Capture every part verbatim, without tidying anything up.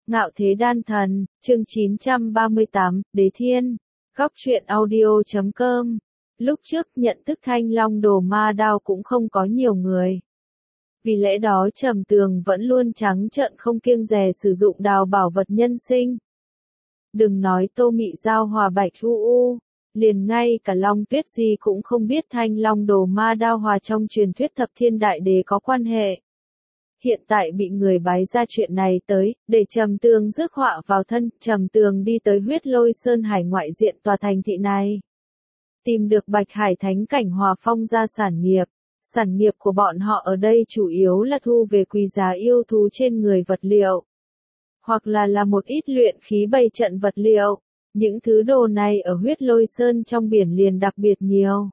Ngạo Thế Đan Thần, chương chín trăm ba mươi tám, Đế Thiên, góc truyện audio chấm com. Lúc trước nhận thức Thanh Long Đồ Ma Đao cũng không có nhiều người. Vì lẽ đó Trầm Tường vẫn luôn trắng trợn không kiêng dè sử dụng đào bảo vật nhân sinh. Đừng nói Tô Mị Giao hòa Bạch U U, liền ngay cả Long Tuyết Di cũng không biết Thanh Long Đồ Ma Đao hòa trong truyền thuyết Thập Thiên Đại Đế có quan hệ. Hiện tại bị người bái ra chuyện này tới, để Trầm Tường rước họa vào thân, Trầm Tường đi tới Huyết Lôi Sơn hải ngoại diện tòa thành thị này. Tìm được Bạch Hải Thánh Cảnh Hòa Phong ra sản nghiệp. Sản nghiệp của bọn họ ở đây chủ yếu là thu về quý giá yêu thú trên người vật liệu. Hoặc là là một ít luyện khí bày trận vật liệu. Những thứ đồ này ở Huyết Lôi Sơn trong biển liền đặc biệt nhiều.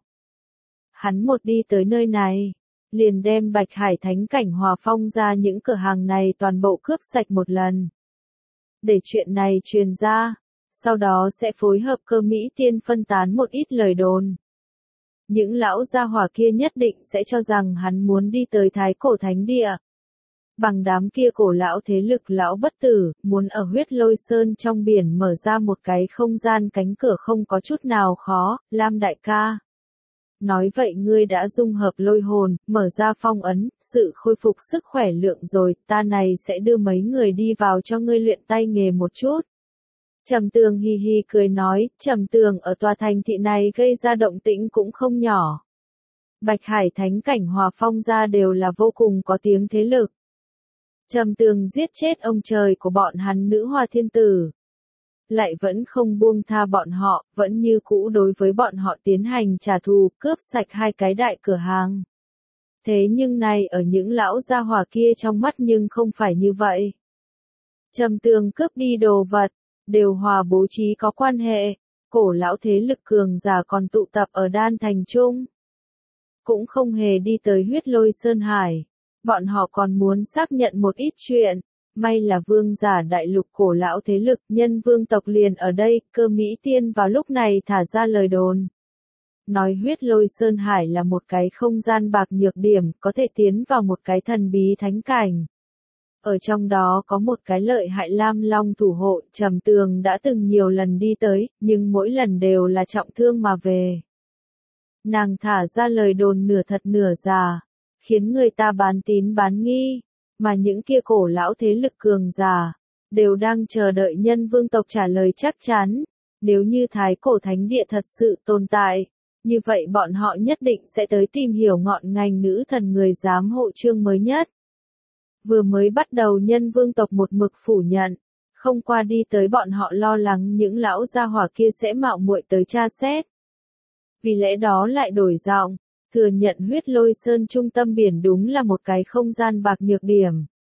Hắn một đi tới nơi này, liền đem Bạch Hải Thánh Cảnh Hòa Phong ra những cửa hàng này toàn bộ cướp sạch một lần. Để chuyện này truyền ra, sau đó sẽ phối hợp Cơ Mỹ Tiên phân tán một ít lời đồn. Những lão gia hỏa kia nhất định sẽ cho rằng hắn muốn đi tới Thái Cổ Thánh Địa. Bằng đám kia cổ lão thế lực lão bất tử, muốn ở Huyết Lôi Sơn trong biển mở ra một cái không gian cánh cửa không có chút nào khó, Lam đại ca. Nói vậy ngươi đã dung hợp lôi hồn, mở ra phong ấn, sự khôi phục sức khỏe lượng rồi, ta này sẽ đưa mấy người đi vào cho ngươi luyện tay nghề một chút. Trầm Tường hì hì cười nói, Trầm Tường ở tòa thành thị này gây ra động tĩnh cũng không nhỏ. Bạch Hải Thánh Cảnh Hòa Phong ra đều là vô cùng có tiếng thế lực. Trầm Tường giết chết ông trời của bọn hắn nữ hoa thiên tử. Lại vẫn không buông tha bọn họ, vẫn như cũ đối với bọn họ tiến hành trả thù, cướp sạch hai cái đại cửa hàng. Thế nhưng này ở những lão gia hỏa kia trong mắt nhưng không phải như vậy. Trầm Tường cướp đi đồ vật, đều hòa bố trí có quan hệ, cổ lão thế lực cường giả còn tụ tập ở Đan Thành Trung. Cũng không hề đi tới Huyết Lôi Sơn Hải, bọn họ còn muốn xác nhận một ít chuyện. May là vương giả đại lục cổ lão thế lực nhân vương tộc liền ở đây, Cơ Mỹ Tiên vào lúc này thả ra lời đồn. Nói Huyết Lôi Sơn Hải là một cái không gian bạc nhược điểm, có thể tiến vào một cái thần bí thánh cảnh. Ở trong đó có một cái lợi hại Lam Long thủ hộ, Trầm Tường đã từng nhiều lần đi tới, nhưng mỗi lần đều là trọng thương mà về. Nàng thả ra lời đồn nửa thật nửa giả, khiến người ta bán tín bán nghi. Mà những kia cổ lão thế lực cường giả, đều đang chờ đợi nhân vương tộc trả lời chắc chắn. Nếu như Thái Cổ Thánh Địa thật sự tồn tại, như vậy bọn họ nhất định sẽ tới tìm hiểu ngọn ngành nữ thần người giám hộ chương mới nhất. Vừa mới bắt đầu nhân vương tộc một mực phủ nhận, không qua đi tới bọn họ lo lắng những lão gia hỏa kia sẽ mạo muội tới tra xét. Vì lẽ đó lại đổi giọng. Thừa nhận Huyết Lôi Sơn trung tâm biển đúng là một cái không gian bạc nhược điểm.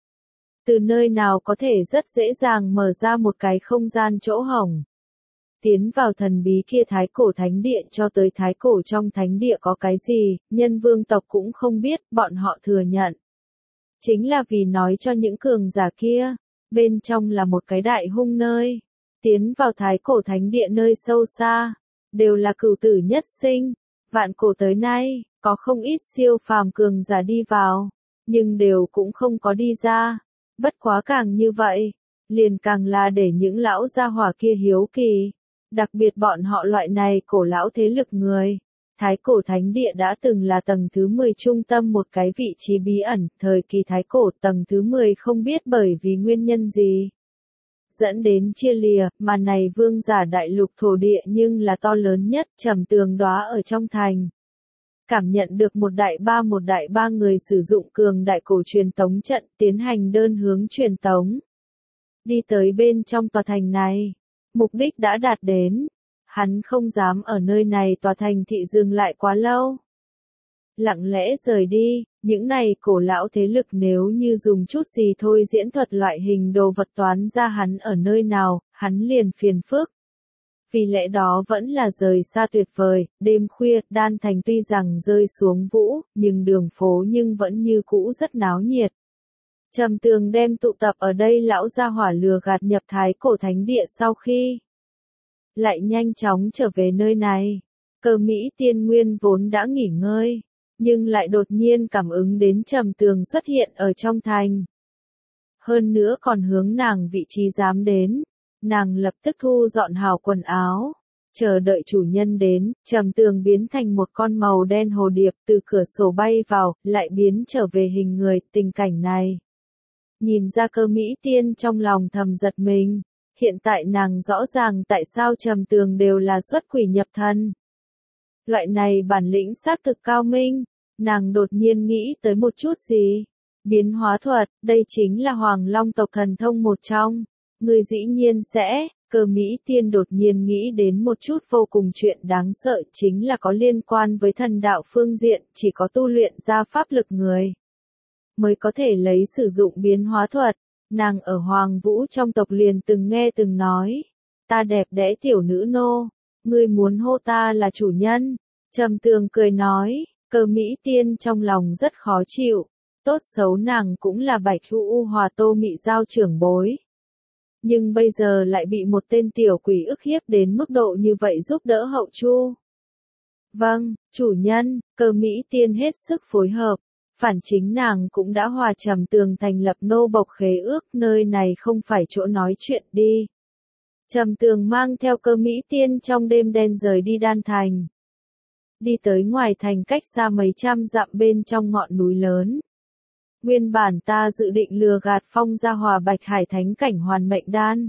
Từ nơi nào có thể rất dễ dàng mở ra một cái không gian chỗ hổng. Tiến vào thần bí kia Thái Cổ Thánh Địa cho tới Thái Cổ trong Thánh Địa có cái gì, nhân vương tộc cũng không biết, bọn họ thừa nhận. Chính là vì nói cho những cường giả kia, bên trong là một cái đại hung nơi. Tiến vào Thái Cổ Thánh Địa nơi sâu xa, đều là cửu tử nhất sinh. Vạn cổ tới nay, có không ít siêu phàm cường giả đi vào, nhưng đều cũng không có đi ra. Bất quá càng như vậy, liền càng là để những lão gia hỏa kia hiếu kỳ. Đặc biệt bọn họ loại này cổ lão thế lực người. Thái Cổ Thánh Địa đã từng là tầng thứ mười trung tâm một cái vị trí bí ẩn, thời kỳ Thái Cổ tầng thứ mười không biết bởi vì nguyên nhân gì. Dẫn đến chia lìa, mà này vương giả đại lục thổ địa nhưng là to lớn nhất, Trầm Tường đóa ở trong thành. Cảm nhận được một đại ba một đại ba người sử dụng cường đại cổ truyền tống trận tiến hành đơn hướng truyền tống. Đi tới bên trong tòa thành này, mục đích đã đạt đến, hắn không dám ở nơi này tòa thành thị dừng lại quá lâu. Lặng lẽ rời đi, những này cổ lão thế lực nếu như dùng chút gì thôi diễn thuật loại hình đồ vật toán ra hắn ở nơi nào, hắn liền phiền phức. Vì lẽ đó vẫn là rời xa tuyệt vời, đêm khuya, Đan Thành tuy rằng rơi xuống vũ, nhưng đường phố nhưng vẫn như cũ rất náo nhiệt. Trầm Tường đem tụ tập ở đây lão gia hỏa lừa gạt nhập Thái Cổ Thánh Địa sau khi lại nhanh chóng trở về nơi này. Cơ Mỹ Tiên Nguyên vốn đã nghỉ ngơi, nhưng lại đột nhiên cảm ứng đến Trầm Tường xuất hiện ở trong thành. hơn nữa còn hướng nàng vị trí dám đến. Nàng lập tức thu dọn hào quần áo, chờ đợi chủ nhân đến, Trầm Tường biến thành một con màu đen hồ điệp từ cửa sổ bay vào, lại biến trở về hình người, tình cảnh này. Nhìn ra Cơ Mỹ Tiên trong lòng thầm giật mình, hiện tại nàng rõ ràng tại sao Trầm Tường đều là xuất quỷ nhập thần. Loại này bản lĩnh xác thực cao minh, nàng đột nhiên nghĩ tới một chút gì. Biến hóa thuật, đây chính là Hoàng Long tộc thần thông một trong. Người dĩ nhiên sẽ, Cơ Mỹ Tiên đột nhiên nghĩ đến một chút vô cùng chuyện đáng sợ chính là có liên quan với thần đạo phương diện, chỉ có tu luyện ra pháp lực người mới có thể lấy sử dụng biến hóa thuật. Nàng ở Hoàng Vũ trong tộc liền từng nghe từng nói, ta đẹp đẽ tiểu nữ nô, ngươi muốn hô ta là chủ nhân. Trầm Tường cười nói, Cơ Mỹ Tiên trong lòng rất khó chịu, tốt xấu nàng cũng là Bạch Hữu Hòa Tô Mị Giao trưởng bối. Nhưng bây giờ lại bị một tên tiểu quỷ ức hiếp đến mức độ như vậy giúp đỡ hậu chu. Vâng, chủ nhân, Cơ Mỹ Tiên hết sức phối hợp. Phản chính nàng cũng đã hòa Trầm Tường thành lập nô bộc khế ước, nơi này không phải chỗ nói chuyện đi. Trầm Tường mang theo Cơ Mỹ Tiên trong đêm đen rời đi Đan Thành. Đi tới ngoài thành cách xa mấy trăm dặm bên trong ngọn núi lớn. Nguyên bản ta dự định lừa gạt Phong Gia Hòa Bạch Hải Thánh cảnh hoàn mệnh đan.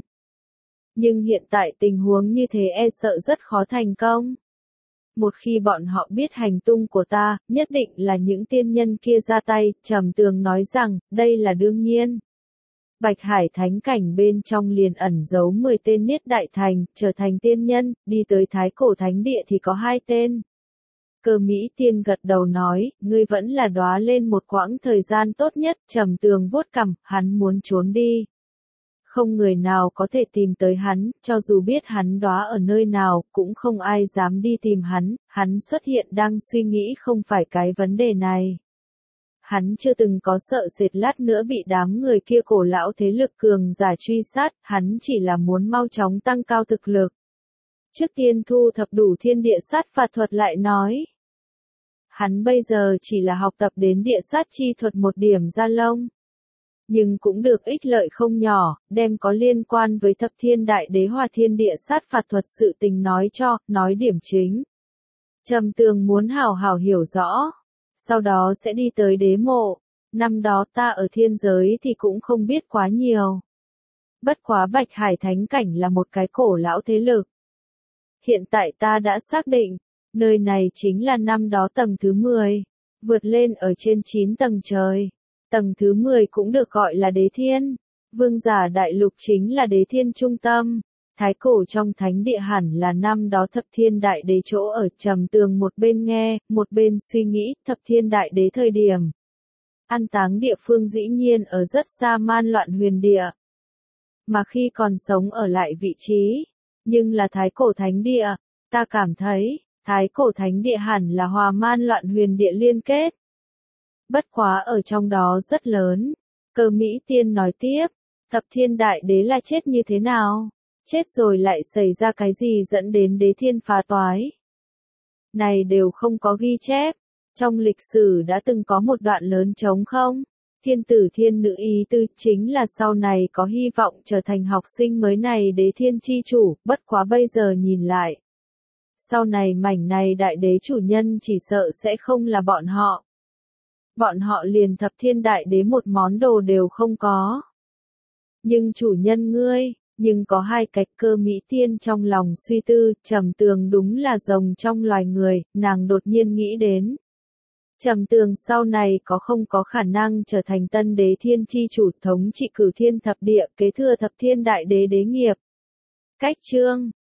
Nhưng hiện tại tình huống như thế e sợ rất khó thành công. Một khi bọn họ biết hành tung của ta, nhất định là những tiên nhân kia ra tay, Trầm Tường nói rằng, đây là đương nhiên. Bạch Hải Thánh cảnh bên trong liền ẩn giấu mười tên Niết Đại Thành, trở thành tiên nhân, đi tới Thái Cổ Thánh Địa thì có hai tên. Cơ Mỹ Tiên gật đầu nói, ngươi vẫn là đóa lên một quãng thời gian tốt nhất, Trầm Tường vuốt cằm, hắn muốn trốn đi. Không người nào có thể tìm tới hắn, cho dù biết hắn đóa ở nơi nào, cũng không ai dám đi tìm hắn, hắn xuất hiện đang suy nghĩ không phải cái vấn đề này. Hắn chưa từng có sợ sệt lát nữa bị đám người kia cổ lão thế lực cường giả truy sát, hắn chỉ là muốn mau chóng tăng cao thực lực. Trước tiên thu thập đủ thiên địa sát phạt thuật lại nói. Hắn bây giờ chỉ là học tập đến địa sát chi thuật một điểm ra lông. Nhưng cũng được ích lợi không nhỏ, đem có liên quan với thập thiên đại đế hòa thiên địa sát phạt thuật sự tình nói cho, nói điểm chính. Trầm Tường muốn hảo hảo hiểu rõ. Sau đó sẽ đi tới đế mộ. Năm đó ta ở thiên giới thì cũng không biết quá nhiều. Bất quá Bạch Hải Thánh cảnh là một cái cổ lão thế lực. Hiện tại ta đã xác định, nơi này chính là năm đó tầng thứ mười, vượt lên ở trên chín tầng trời. Tầng thứ mười cũng được gọi là đế thiên. Vương giả đại lục chính là đế thiên trung tâm. Thái cổ trong thánh địa hẳn là năm đó thập thiên đại đế chỗ ở. Trầm Tường một bên nghe, một bên suy nghĩ, thập thiên đại đế thời điểm. An táng địa phương dĩ nhiên ở rất xa man loạn huyền địa. Mà khi còn sống ở lại vị trí, nhưng là thái cổ thánh địa, ta cảm thấy, thái cổ thánh địa hẳn là hòa man loạn huyền địa liên kết. Bất quá ở trong đó rất lớn. Cơ Mỹ Tiên nói tiếp, thập thiên đại đế là chết như thế nào? Chết rồi lại xảy ra cái gì dẫn đến đế thiên phá toái? Này đều không có ghi chép. Trong lịch sử đã từng có một đoạn lớn trống không? Thiên tử thiên nữ ý tư chính là sau này có hy vọng trở thành học sinh mới này đế thiên chi chủ, bất quá bây giờ nhìn lại. Sau này mảnh này đại đế chủ nhân chỉ sợ sẽ không là bọn họ. Bọn họ liền thập thiên đại đế một món đồ đều không có. Nhưng chủ nhân ngươi, nhưng có hai cách. Cơ Mỹ Tiên trong lòng suy tư, Trầm Tường đúng là rồng trong loài người, nàng đột nhiên nghĩ đến. Trầm Tường sau này có không có khả năng trở thành tân đế thiên chi chủ thống trị cửu thiên thập địa, kế thừa thập thiên đại đế đế nghiệp. Cách chương